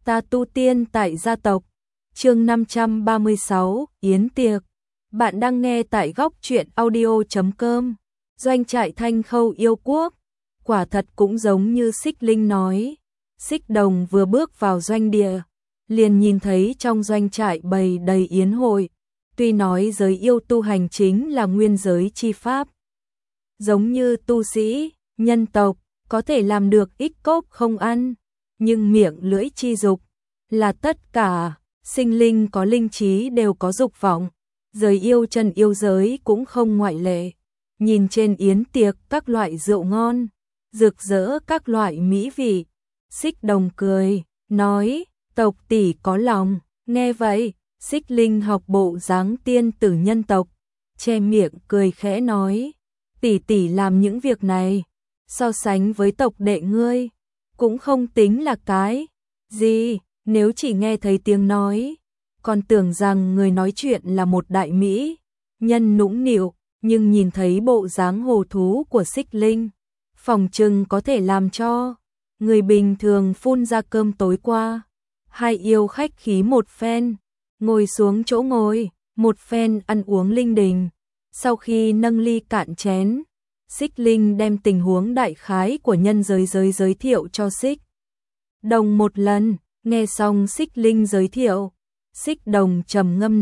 Ta tu tiên tại gia tộc. Chương 536, Yến tiệc. Bạn đang nghe tại góc truyện audio.com. Doanh trại Thanh Khâu yêu quốc. Quả thật cũng giống như Xích Linh nói. Xích Đồng vừa bước vào doanh địa, liền nhìn thấy trong doanh trại bày đầy yến hội. Tuy nói giới yêu tu hành chính là nguyên giới chi pháp, giống như tu sĩ, nhân tộc, có thể làm được ích cốp không ăn, nhưng miệng lưỡi chi dục là tất cả, sinh linh có linh trí đều có dục vọng, giới yêu trần yêu giới cũng không ngoại lệ. Nhìn trên yến tiệc các loại rượu ngon, rực rỡ các loại mỹ vị, Xích Đồng cười, nói, tộc tỷ có lòng. Nghe vậy, Xích Linh học bộ dáng tiên tử nhân tộc, che miệng cười khẽ nói, tỷ tỷ làm những việc này, so sánh với tộc đệ ngươi, cũng không tính là cái gì. Nếu chỉ nghe thấy tiếng nói, còn tưởng rằng người nói chuyện là một đại mỹ nhân nũng nịu, nhưng nhìn thấy bộ dáng hồ thú của Xích Linh, phỏng chừng có thể làm cho người bình thường phun ra cơm tối qua. Hai yêu khách khí một phen, ngồi xuống chỗ ngồi, một phen ăn uống linh đình. Sau khi nâng ly cạn chén, Xích Linh đem tình huống đại khái của nhân giới giới thiệu cho Xích Đồng một lần. Nghe xong Xích Linh giới thiệu, Xích Đồng trầm ngâm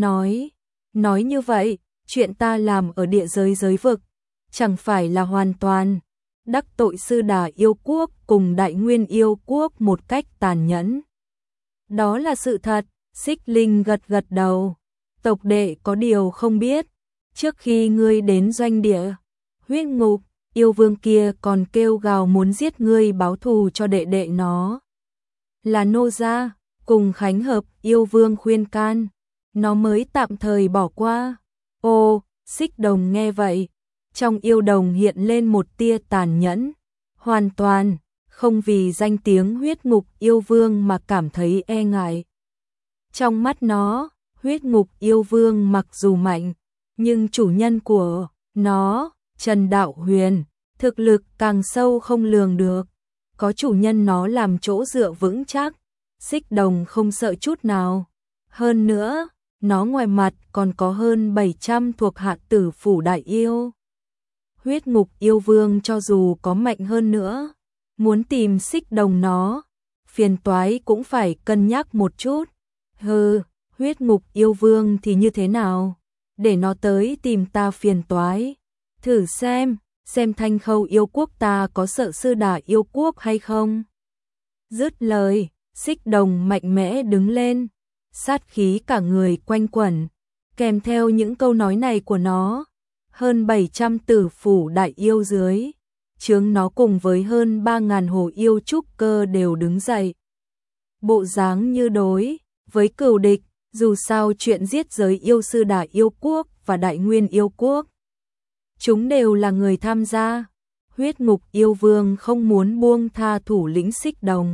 nói như vậy, chuyện ta làm ở địa giới vực, chẳng phải là hoàn toàn đắc tội Sư Đà yêu quốc cùng Đại Nguyên yêu quốc một cách tàn nhẫn. Đó là sự thật. Xích Linh gật gật đầu. Tộc đệ có điều không biết, trước khi ngươi đến doanh địa huyết ngục, yêu vương kia còn kêu gào muốn giết ngươi báo thù cho đệ đệ nó là nô gia. Cùng Khánh Hợp yêu vương khuyên can, nó mới tạm thời bỏ qua. Ô, Xích Đồng nghe vậy, trong yêu đồng hiện lên một tia tàn nhẫn, hoàn toàn không vì danh tiếng huyết ngục yêu vương mà cảm thấy e ngại. Trong mắt nó, huyết ngục yêu vương mặc dù mạnh, nhưng chủ nhân của nó, Trần Đạo Huyền, thực lực càng sâu không lường được. Có chủ nhân nó làm chỗ dựa vững chắc, Xích Đồng không sợ chút nào. Hơn nữa, nó ngoài mặt còn có hơn 700 thuộc hạ tử phủ đại yêu. Huyết ngục yêu vương cho dù có mạnh hơn nữa, muốn tìm Xích Đồng nó, phiền toái cũng phải cân nhắc một chút. Hừ, huyết ngục yêu vương thì như thế nào? Để nó tới tìm ta phiền toái. Thử xem Thanh Khâu yêu quốc ta có sợ Sư Đà yêu quốc hay không? Dứt lời, Xích Đồng mạnh mẽ đứng lên, sát khí cả người quanh quẩn. Kèm theo những câu nói này của nó, hơn 700 tử phủ đại yêu dưới chướng nó cùng với hơn 3.000 hồ yêu trúc cơ đều đứng dậy. Bộ dáng như đối với cừu địch, dù sao chuyện giết giới yêu Sư Đà yêu quốc và Đại Nguyên yêu quốc, chúng đều là người tham gia. Huyết ngục yêu vương không muốn buông tha thủ lĩnh Xích Đồng,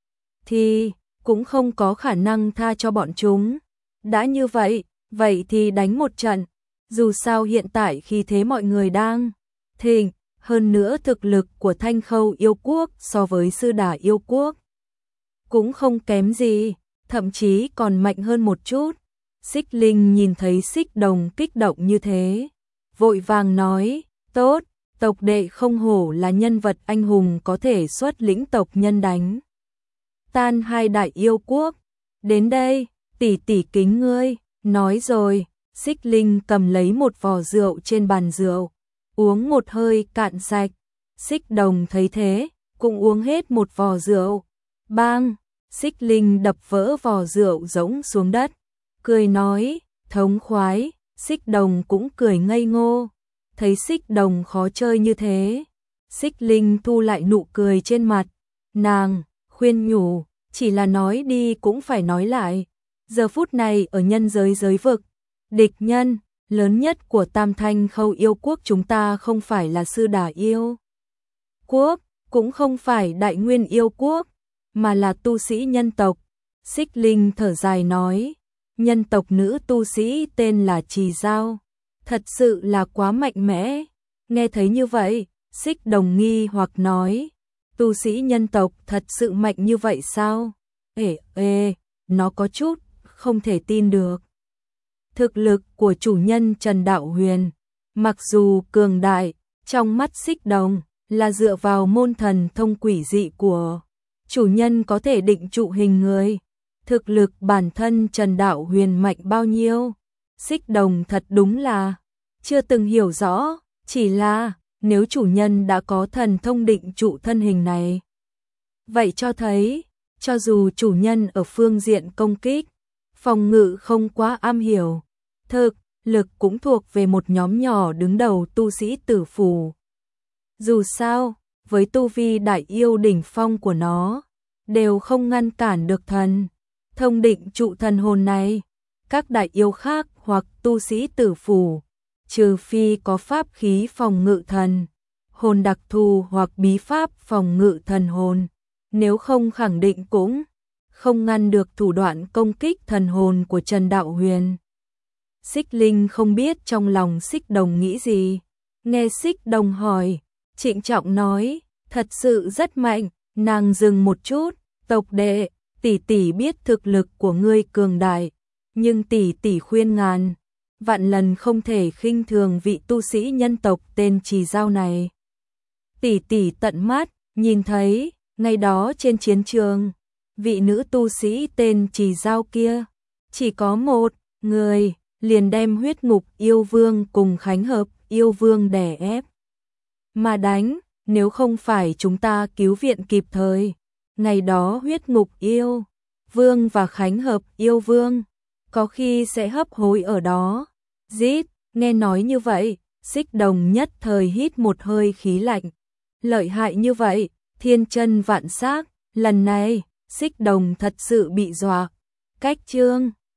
thì cũng không có khả năng tha cho bọn chúng. Đã như vậy, vậy thì đánh một trận. Dù sao hiện tại khi thế mọi người đang thịnh, hơn nữa thực lực của Thanh Khâu yêu quốc so với Sư Đà yêu quốc cũng không kém gì, thậm chí còn mạnh hơn một chút. Xích Linh nhìn thấy Xích Đồng kích động như thế, vội vàng nói, tốt, tộc đệ không hổ là nhân vật anh hùng có thể xuất lĩnh tộc nhân đánh tan hai đại yêu quốc. Đến đây, tỷ tỷ kính ngươi. Nói rồi, Xích Linh cầm lấy một vò rượu trên bàn rượu, uống một hơi cạn sạch. Xích Đồng thấy thế, cũng uống hết một vò rượu. Bang, Xích Linh đập vỡ vò rượu rỗng xuống đất, cười nói, thống khoái. Xích Đồng cũng cười ngây ngô. Thấy Xích Đồng khó chơi như thế, Xích Linh thu lại nụ cười trên mặt. Nàng khuyên nhủ, chỉ là nói đi cũng phải nói lại. Giờ phút này ở nhân giới vực, địch nhân lớn nhất của Tam Thanh Khâu yêu quốc chúng ta không phải là Sư Đà yêu quốc, cũng không phải Đại Nguyên yêu quốc, mà là tu sĩ nhân tộc. Xích Linh thở dài nói, nhân tộc nữ tu sĩ tên là Trì Giao, thật sự là quá mạnh mẽ. Nghe thấy như vậy, Xích Đồng nghi hoặc nói, tu sĩ nhân tộc thật sự mạnh như vậy sao? nó có chút không thể tin được. Thực lực của chủ nhân Trần Đạo Huyền, mặc dù cường đại, trong mắt Xích Đồng là dựa vào môn thần thông quỷ dị của chủ nhân có thể định trụ hình người. Thực lực bản thân Trần Đạo Huyền mạnh bao nhiêu, Xích Đồng thật đúng là chưa từng hiểu rõ, chỉ là nếu chủ nhân đã có thần thông định trụ thân hình này, vậy cho thấy, cho dù chủ nhân ở phương diện công kích, phòng ngự không quá am hiểu, thực lực cũng thuộc về một nhóm nhỏ đứng đầu tu sĩ tử phủ. Dù sao, với tu vi đại yêu đỉnh phong của nó, đều không ngăn cản được thần thông định trụ thần hồn này. Các đại yêu khác hoặc tu sĩ tử phủ, trừ phi có pháp khí phòng ngự thần hồn đặc thù hoặc bí pháp phòng ngự thần hồn, nếu không khẳng định cũng không ngăn được thủ đoạn công kích thần hồn của Trần Đạo Huyền. Xích Linh không biết trong lòng Xích Đồng nghĩ gì, nghe Xích Đồng hỏi, trịnh trọng nói, thật sự rất mạnh. Nàng dừng một chút, tộc đệ, tỷ tỷ biết thực lực của ngươi cường đại, nhưng tỷ tỷ khuyên ngàn vạn lần không thể khinh thường vị tu sĩ nhân tộc tên Trì Dao này. Tỷ tỷ tận mắt nhìn thấy, ngày đó trên chiến trường, vị nữ tu sĩ tên Trì Dao kia, chỉ có một người, liền đem Huyết Ngục Yêu Vương cùng Khánh Hợp Yêu Vương đè ép mà đánh, nếu không phải chúng ta cứu viện kịp thời, ngày đó Huyết Ngục Yêu Vương và Khánh Hợp Yêu Vương có khi sẽ hấp hối ở đó. Rít, nghe nói như vậy, Xích Đồng nhất thời hít một hơi khí lạnh. Lợi hại như vậy, thiên chân vạn xác, lần này, Xích Đồng thật sự bị dọa. Cách chương